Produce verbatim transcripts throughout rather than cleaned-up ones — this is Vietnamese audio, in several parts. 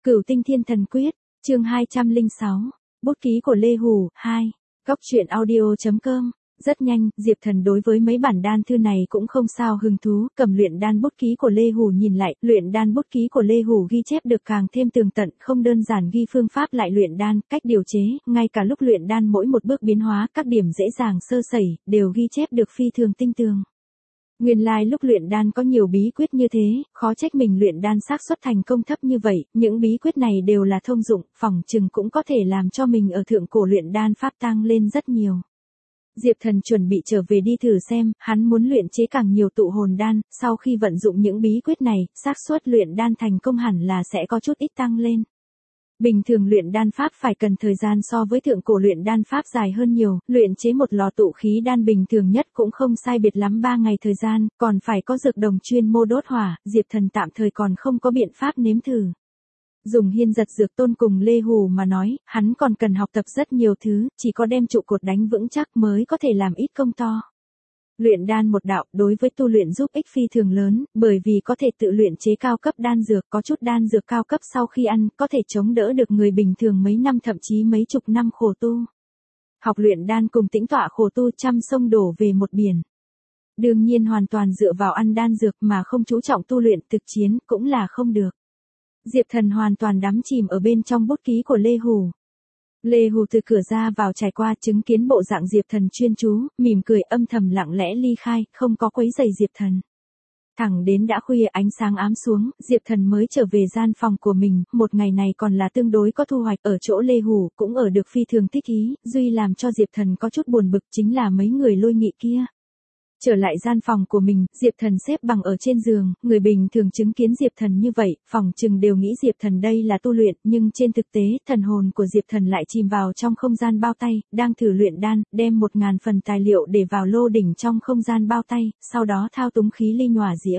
Cửu Tinh Thiên Thần Quyết, chương hai trăm lẻ sáu, bút ký của Lê Hù, hai, góc truyện audio chấm com. Rất nhanh, Diệp Thần đối với mấy bản đan thư này cũng không sao hứng thú, cầm luyện đan bút ký của Lê Hù nhìn lại, luyện đan bút ký của Lê Hù ghi chép được càng thêm tường tận, không đơn giản ghi phương pháp lại luyện đan, cách điều chế, ngay cả lúc luyện đan mỗi một bước biến hóa, các điểm dễ dàng sơ sẩy, đều ghi chép được phi thường tinh tường. Nguyên lai like lúc luyện đan có nhiều bí quyết như thế, khó trách mình luyện đan xác suất thành công thấp như vậy, những bí quyết này đều là thông dụng, phỏng chừng cũng có thể làm cho mình ở thượng cổ luyện đan pháp tăng lên rất nhiều. Diệp Thần chuẩn bị trở về đi thử xem, hắn muốn luyện chế càng nhiều tụ hồn đan, sau khi vận dụng những bí quyết này, xác suất luyện đan thành công hẳn là sẽ có chút ít tăng lên. Bình thường luyện đan pháp phải cần thời gian so với thượng cổ luyện đan pháp dài hơn nhiều, luyện chế một lò tụ khí đan bình thường nhất cũng không sai biệt lắm ba ngày thời gian, còn phải có dược đồng chuyên mô đốt hỏa, Diệp Thần tạm thời còn không có biện pháp nếm thử. Dùng hiên giật dược tôn cùng Lê Hù mà nói, hắn còn cần học tập rất nhiều thứ, chỉ có đem trụ cột đánh vững chắc mới có thể làm ít công to. Luyện đan một đạo đối với tu luyện giúp ích phi thường lớn, bởi vì có thể tự luyện chế cao cấp đan dược, có chút đan dược cao cấp sau khi ăn, có thể chống đỡ được người bình thường mấy năm thậm chí mấy chục năm khổ tu. Học luyện đan cùng tĩnh tọa khổ tu trăm sông đổ về một biển. Đương nhiên hoàn toàn dựa vào ăn đan dược mà không chú trọng tu luyện thực chiến cũng là không được. Diệp Thần hoàn toàn đắm chìm ở bên trong bút ký của Lê Hù. Lê Hù từ cửa ra vào trải qua chứng kiến bộ dạng Diệp Thần chuyên chú, mỉm cười âm thầm lặng lẽ ly khai, không có quấy rầy Diệp Thần. Thẳng đến đã khuya ánh sáng ám xuống, Diệp Thần mới trở về gian phòng của mình, một ngày này còn là tương đối có thu hoạch ở chỗ Lê Hù, cũng ở được phi thường thích ý, duy làm cho Diệp Thần có chút buồn bực chính là mấy người Lôi Nghị kia. Trở lại gian phòng của mình, Diệp Thần xếp bằng ở trên giường, người bình thường chứng kiến Diệp Thần như vậy, phòng chừng đều nghĩ Diệp Thần đây là tu luyện, nhưng trên thực tế, thần hồn của Diệp Thần lại chìm vào trong không gian bao tay, đang thử luyện đan, đem một ngàn phần tài liệu để vào lô đỉnh trong không gian bao tay, sau đó thao túng khí linh hỏa diễm.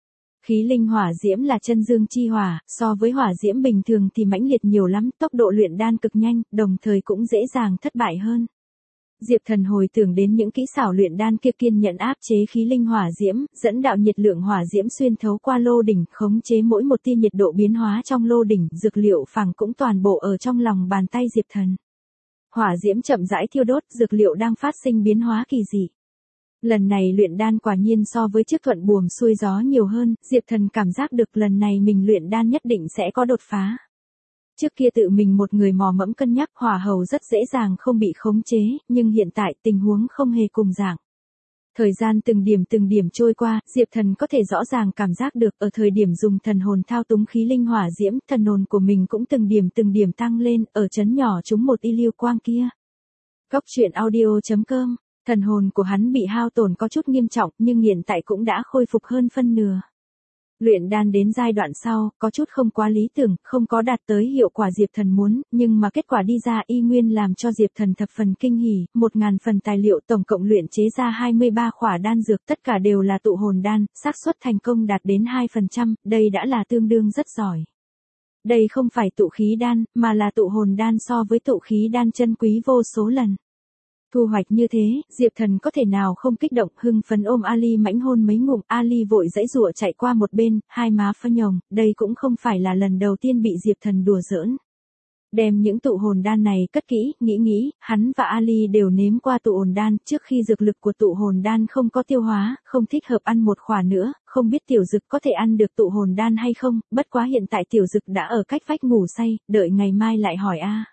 Khí linh hỏa diễm là chân dương chi hỏa, so với hỏa diễm bình thường thì mãnh liệt nhiều lắm, tốc độ luyện đan cực nhanh, đồng thời cũng dễ dàng thất bại hơn. Diệp Thần hồi tưởng đến những kỹ xảo luyện đan kia kiên nhẫn áp chế khí linh hỏa diễm, dẫn đạo nhiệt lượng hỏa diễm xuyên thấu qua lô đỉnh, khống chế mỗi một tia nhiệt độ biến hóa trong lô đỉnh, dược liệu phảng cũng toàn bộ ở trong lòng bàn tay Diệp Thần. Hỏa diễm chậm rãi thiêu đốt, dược liệu đang phát sinh biến hóa kỳ dị. Lần này luyện đan quả nhiên so với trước thuận buồm xuôi gió nhiều hơn, Diệp Thần cảm giác được lần này mình luyện đan nhất định sẽ có đột phá. Trước kia tự mình một người mò mẫm cân nhắc hỏa hầu rất dễ dàng không bị khống chế, nhưng hiện tại tình huống không hề cùng dạng. Thời gian từng điểm từng điểm trôi qua, Diệp Thần có thể rõ ràng cảm giác được ở thời điểm dùng thần hồn thao túng khí linh hỏa diễm, thần hồn của mình cũng từng điểm từng điểm tăng lên, ở chấn nhỏ chúng một y lưu quang kia. Góc truyện audio chấm com, thần hồn của hắn bị hao tổn có chút nghiêm trọng nhưng hiện tại cũng đã khôi phục hơn phân nửa. Luyện đan đến giai đoạn sau, có chút không quá lý tưởng, không có đạt tới hiệu quả Diệp Thần muốn, nhưng mà kết quả đi ra y nguyên làm cho Diệp Thần thập phần kinh hỉ, một ngàn phần tài liệu tổng cộng luyện chế ra hai mươi ba khỏa đan dược, tất cả đều là tụ hồn đan, xác suất thành công đạt đến hai phần trăm, đây đã là tương đương rất giỏi. Đây không phải tụ khí đan, mà là tụ hồn đan so với tụ khí đan chân quý vô số lần. Thu hoạch như thế, Diệp Thần có thể nào không kích động, hưng phấn ôm Ali mãnh hôn mấy ngụm, Ali vội dãy rụa chạy qua một bên, hai má phơ nhồng, đây cũng không phải là lần đầu tiên bị Diệp Thần đùa giỡn. Đem những tụ hồn đan này cất kỹ, nghĩ nghĩ, hắn và Ali đều nếm qua tụ hồn đan, trước khi dược lực của tụ hồn đan không có tiêu hóa, không thích hợp ăn một khỏa nữa, không biết tiểu dực có thể ăn được tụ hồn đan hay không, bất quá hiện tại tiểu dực đã ở cách vách ngủ say, đợi ngày mai lại hỏi a.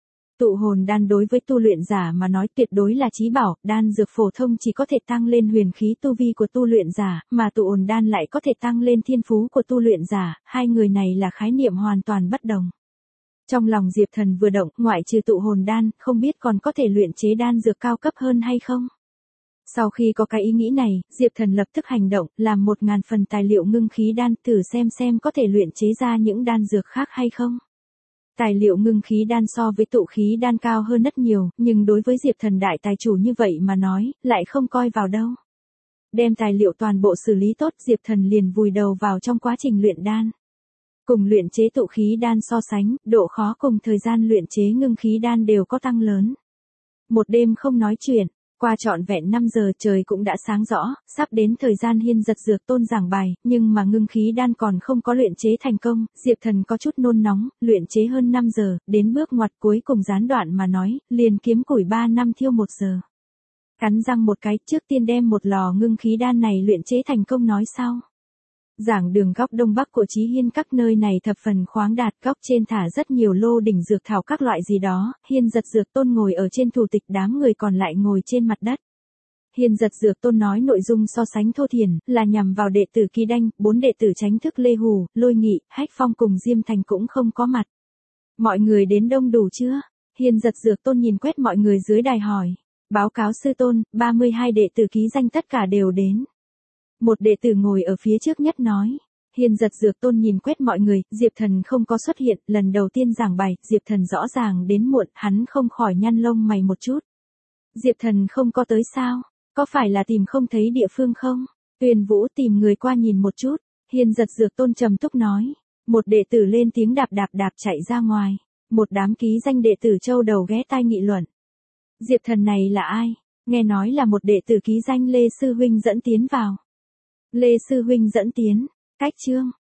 Tụ hồn đan đối với tu luyện giả mà nói tuyệt đối là chí bảo, đan dược phổ thông chỉ có thể tăng lên huyền khí tu vi của tu luyện giả, mà tụ hồn đan lại có thể tăng lên thiên phú của tu luyện giả, hai người này là khái niệm hoàn toàn bất đồng. Trong lòng Diệp Thần vừa động, ngoại trừ tụ hồn đan, không biết còn có thể luyện chế đan dược cao cấp hơn hay không? Sau khi có cái ý nghĩ này, Diệp Thần lập tức hành động, làm một ngàn phần tài liệu ngưng khí đan, thử xem xem có thể luyện chế ra những đan dược khác hay không. Tài liệu ngưng khí đan so với tụ khí đan cao hơn rất nhiều, nhưng đối với Diệp Thần đại tài chủ như vậy mà nói, lại không coi vào đâu. Đem tài liệu toàn bộ xử lý tốt, Diệp Thần liền vùi đầu vào trong quá trình luyện đan. Cùng luyện chế tụ khí đan so sánh, độ khó cùng thời gian luyện chế ngưng khí đan đều có tăng lớn. Một đêm không nói chuyện, Qua trọn vẹn năm giờ trời cũng đã sáng rõ, sắp đến thời gian Hiên Giật Dược Tôn giảng bài, nhưng mà ngưng khí đan còn không có luyện chế thành công, Diệp Thần có chút nôn nóng, luyện chế hơn năm giờ, đến bước ngoặt cuối cùng gián đoạn mà nói, liền kiếm củi ba năm thiêu một giờ. Cắn răng một cái, trước tiên đem một lò ngưng khí đan này luyện chế thành công nói sau. Giảng đường góc đông bắc của Chí Hiên các nơi này thập phần khoáng đạt, góc trên thả rất nhiều lô đỉnh dược thảo các loại gì đó, Hiên Giật Dược Tôn ngồi ở trên thủ tịch, đám người còn lại ngồi trên mặt đất. Hiên Giật Dược Tôn nói nội dung so sánh thô thiển, là nhằm vào đệ tử Kỳ Đanh, bốn đệ tử Chánh Thức Lê Hù, Lôi Nghị, Hách Phong cùng Diêm Thành cũng không có mặt. Mọi người đến đông đủ chưa? Hiên Giật Dược Tôn nhìn quét mọi người dưới đài hỏi. Báo cáo sư tôn, ba mươi hai đệ tử ký danh tất cả đều đến. Một đệ tử ngồi ở phía trước nhất nói. Hiên Giật Dược Tôn nhìn quét mọi người, Diệp Thần không có xuất hiện, lần đầu tiên giảng bài, Diệp Thần rõ ràng đến muộn, hắn không khỏi nhăn lông mày một chút. Diệp Thần không có tới sao? Có phải là tìm không thấy địa phương không? Tuyền Vũ tìm người qua nhìn một chút, Hiên Giật Dược Tôn trầm túc nói. Một đệ tử lên tiếng đạp đạp đạp chạy ra ngoài, một đám ký danh đệ tử châu đầu ghé tai nghị luận. Diệp Thần này là ai? Nghe nói là một đệ tử ký danh Lê Sư Huynh dẫn tiến vào. Lê Sư Huynh dẫn tiến, cách chương,